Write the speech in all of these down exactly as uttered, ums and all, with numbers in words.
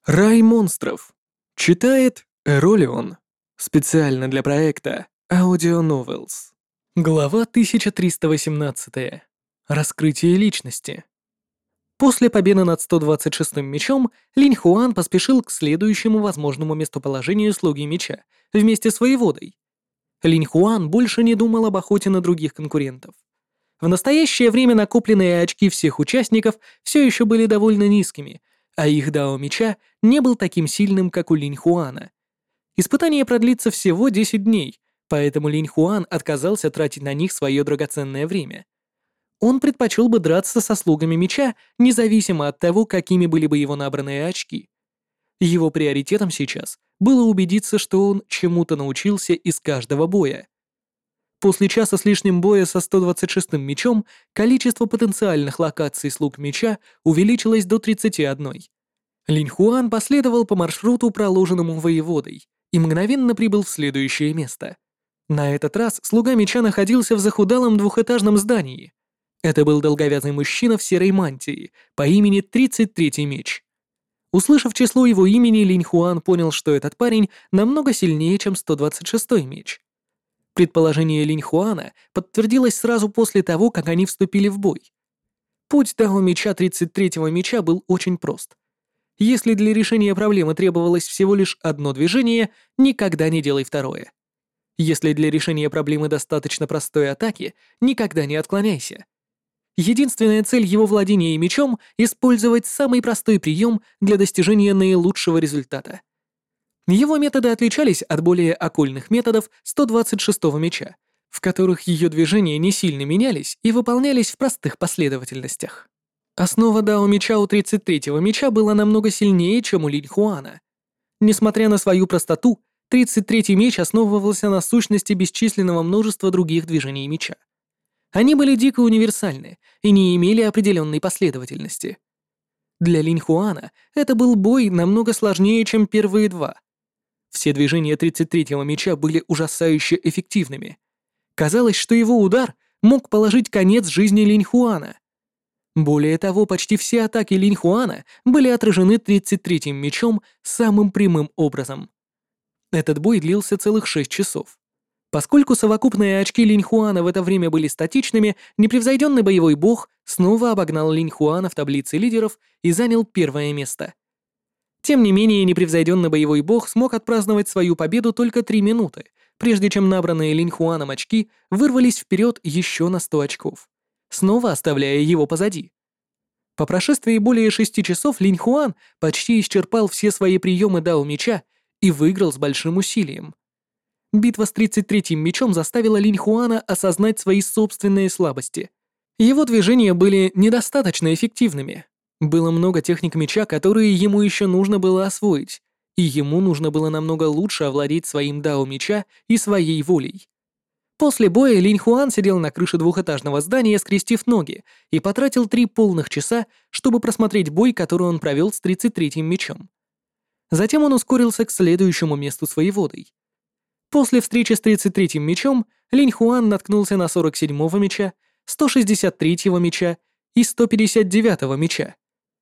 Рай монстров. Читает Эролион. Специально для проекта Audio Novels. Глава тысяча триста восемнадцать. Раскрытие личности. После победы над сто двадцать шестым мечом Линь Хуан поспешил к следующему возможному местоположению слуги меча вместе с воеводой. Линь Хуан больше не думал об охоте на других конкурентов. В настоящее время накопленные очки всех участников все еще были довольно низкими, а их дао меча не был таким сильным, как у Линь Хуана. Испытание продлится всего десять дней, поэтому Линь Хуан отказался тратить на них свое драгоценное время. Он предпочел бы драться со слугами меча, независимо от того, какими были бы его набранные очки. Его приоритетом сейчас было убедиться, что он чему-то научился из каждого боя. После часа с лишним боя со сто двадцать шестым мечом количество потенциальных локаций слуг меча увеличилось до тридцати одной. Линь Хуан последовал по маршруту, проложенному воеводой, и мгновенно прибыл в следующее место. На этот раз слуга меча находился в захудалом двухэтажном здании. Это был долговязый мужчина в серой мантии по имени тридцать третий меч. Услышав число его имени, Линь Хуан понял, что этот парень намного сильнее, чем сто двадцать шестой меч. Предположение Линь Хуана подтвердилось сразу после того, как они вступили в бой. Путь дао меча тридцать третьего меча был очень прост. Если для решения проблемы требовалось всего лишь одно движение, никогда не делай второе. Если для решения проблемы достаточно простой атаки, никогда не отклоняйся. Единственная цель его владения мечом — использовать самый простой прием для достижения наилучшего результата. Его методы отличались от более оккультных методов сто двадцать шестого меча, в которых ее движения не сильно менялись и выполнялись в простых последовательностях. Основа дао меча у тридцать третьего меча была намного сильнее, чем у Линь Хуана. Несмотря на свою простоту, тридцать третий меч основывался на сущности бесчисленного множества других движений меча. Они были дико универсальны и не имели определенной последовательности. Для Линь Хуана это был бой намного сложнее, чем первые два. Все движения тридцать третьего меча были ужасающе эффективными. Казалось, что его удар мог положить конец жизни Линь Хуана. Более того, почти все атаки Линь Хуана были отражены тридцать третьим мечом самым прямым образом. Этот бой длился целых шесть часов. Поскольку совокупные очки Линь Хуана в это время были статичными, непревзойденный боевой бог снова обогнал Линь Хуана в таблице лидеров и занял первое место. Тем не менее, непревзойденный боевой бог смог отпраздновать свою победу только три минуты, прежде чем набранные Линь Хуаном очки вырвались вперед еще на сто очков, снова оставляя его позади. По прошествии более шести часов Линь Хуан почти исчерпал все свои приемы дао меча и выиграл с большим усилием. Битва с тридцать третьим мечом заставила Линь Хуана осознать свои собственные слабости. Его движения были недостаточно эффективными. Было много техник меча, которые ему еще нужно было освоить, и ему нужно было намного лучше овладеть своим дао меча и своей волей. После боя Линь Хуан сидел на крыше двухэтажного здания, скрестив ноги, и потратил три полных часа, чтобы просмотреть бой, который он провел с тридцать третьим мечом. Затем он ускорился к следующему месту с воеводой. После встречи с тридцать третьим мечом Линь Хуан наткнулся на сорок седьмого меча, сто шестьдесят третьего меча и сто пятьдесят девятого меча.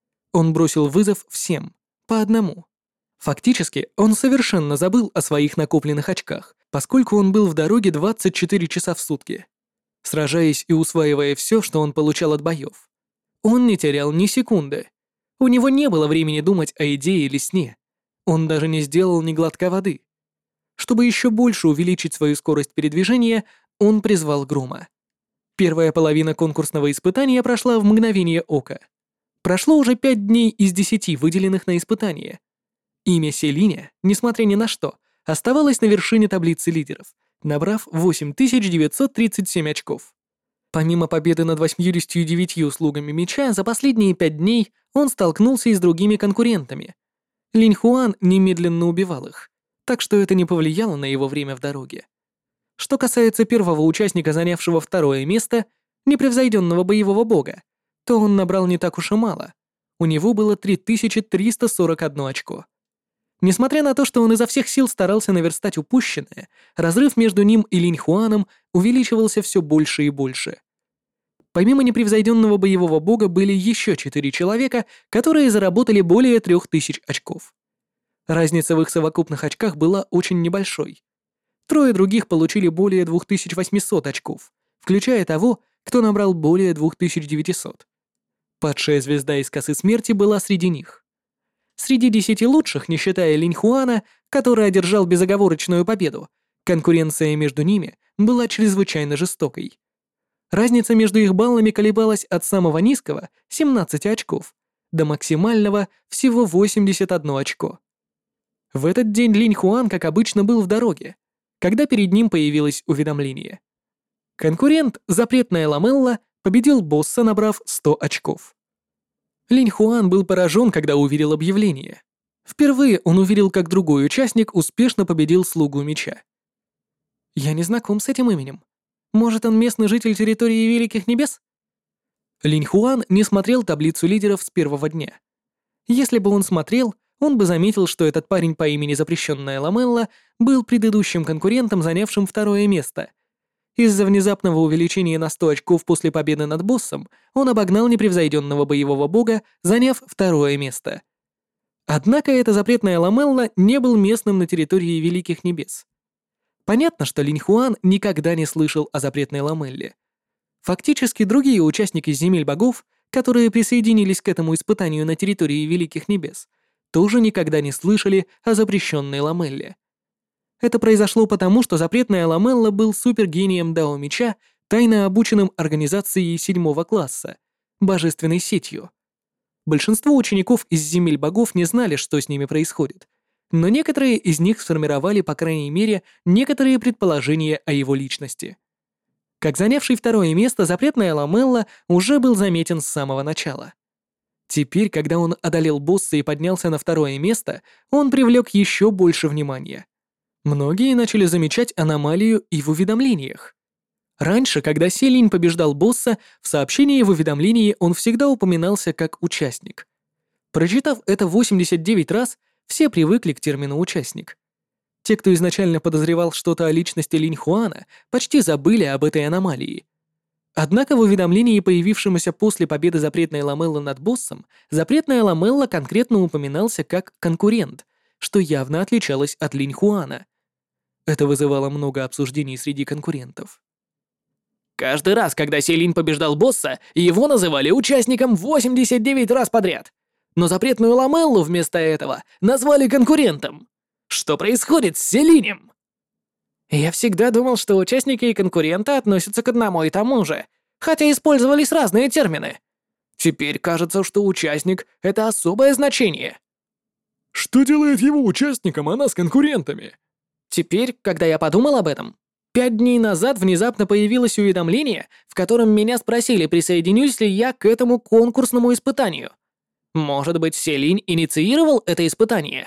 Он бросил вызов всем, по одному. Фактически, он совершенно забыл о своих накопленных очках, поскольку он был в дороге двадцать четыре часа в сутки, сражаясь и усваивая все, что он получал от боев. Он не терял ни секунды. У него не было времени думать о идее или сне. Он даже не сделал ни глотка воды. Чтобы еще больше увеличить свою скорость передвижения, он призвал грома. Первая половина конкурсного испытания прошла в мгновение ока. Прошло уже пять дней из десяти, выделенных на испытание. Имя Селиня, несмотря ни на что, оставалось на вершине таблицы лидеров, набрав восемь тысяч девятьсот тридцать семь очков. Помимо победы над восьмидесятью девятью слугами меча, за последние пять дней он столкнулся и с другими конкурентами. Линь Хуан немедленно убивал их, так что это не повлияло на его время в дороге. Что касается первого участника, занявшего второе место, непревзойденного боевого бога, то он набрал не так уж и мало. У него было три тысячи триста сорок одно очко. Несмотря на то, что он изо всех сил старался наверстать упущенное, разрыв между ним и Линь Хуаном увеличивался все больше и больше. Помимо непревзойденного боевого бога были еще четыре человека, которые заработали более трех тысяч очков. Разница в их совокупных очках была очень небольшой. Трое других получили более две тысячи восемьсот очков, включая того, кто набрал более две тысячи девятьсот. Падшая звезда из косы смерти была среди них. Среди десяти лучших, не считая Линь Хуана, который одержал безоговорочную победу, конкуренция между ними была чрезвычайно жестокой. Разница между их баллами колебалась от самого низкого — семнадцать очков до максимального всего восемьдесят одно очко. В этот день Линь Хуан, как обычно, был в дороге, когда перед ним появилось уведомление. Конкурент «Запретная ламелла» победил босса, набрав сто очков. Линь Хуан был поражен, когда увидел объявление. Впервые он увидел, как другой участник успешно победил слугу меча. «Я не знаком с этим именем. Может, он местный житель территории Великих Небес?» Линь Хуан не смотрел таблицу лидеров с первого дня. Если бы он смотрел, он бы заметил, что этот парень по имени Запрещенная Ламелла был предыдущим конкурентом, занявшим второе место. Из-за внезапного увеличения на сто очков после победы над боссом он обогнал непревзойденного боевого бога, заняв второе место. Однако эта запретная Ламелла не был местным на территории Великих Небес. Понятно, что Линь Хуан никогда не слышал о запретной Ламелле. Фактически, другие участники земель богов, которые присоединились к этому испытанию на территории Великих Небес, тоже никогда не слышали о запрещенной Ламелле. Это произошло потому, что запретная Ламелла был супергением Дао Меча, тайно обученным организацией седьмого класса, божественной сетью. Большинство учеников из земель богов не знали, что с ними происходит, но некоторые из них сформировали, по крайней мере, некоторые предположения о его личности. Как занявший второе место, запретная Ламелла уже был заметен с самого начала. Теперь, когда он одолел босса и поднялся на второе место, он привлек еще больше внимания. Многие начали замечать аномалию и в уведомлениях. Раньше, когда Селинь побеждал босса, в сообщении в уведомлении он всегда упоминался как участник. Прочитав это восемьдесят девять раз, все привыкли к термину «участник». Те, кто изначально подозревал что-то о личности Линь Хуана, почти забыли об этой аномалии. Однако в уведомлении, появившемся после победы запретной Ламеллы над боссом, запретная Ламелла конкретно упоминался как конкурент, что явно отличалось от Линь Хуана. Это вызывало много обсуждений среди конкурентов. Каждый раз, когда Селинь побеждал босса, его называли участником восемьдесят девять раз подряд. Но запретную Ламеллу вместо этого назвали конкурентом. Что происходит с Селинем? Я всегда думал, что участники и конкуренты относятся к одному и тому же, хотя использовались разные термины. Теперь кажется, что участник — это особое значение. Что делает его участником, а нас конкурентами? Теперь, когда я подумал об этом, пять дней назад внезапно появилось уведомление, в котором меня спросили, присоединюсь ли я к этому конкурсному испытанию. Может быть, Селинь инициировал это испытание?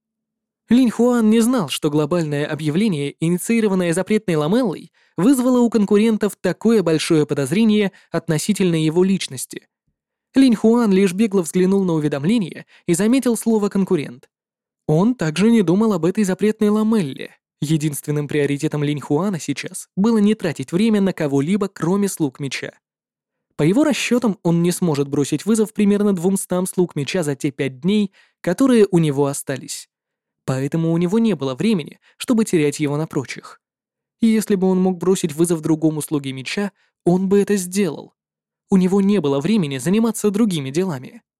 Линь Хуан не знал, что глобальное объявление, инициированное запретной Ламеллой, вызвало у конкурентов такое большое подозрение относительно его личности. Линь Хуан лишь бегло взглянул на уведомление и заметил слово «конкурент». Он также не думал об этой запретной Ламелле. Единственным приоритетом Линь Хуана сейчас было не тратить время на кого-либо, кроме слуг меча. По его расчетам, он не сможет бросить вызов примерно двумстам слуг меча за те пять дней, которые у него остались. Поэтому у него не было времени, чтобы терять его на прочих. И если бы он мог бросить вызов другому слуге меча, он бы это сделал. У него не было времени заниматься другими делами.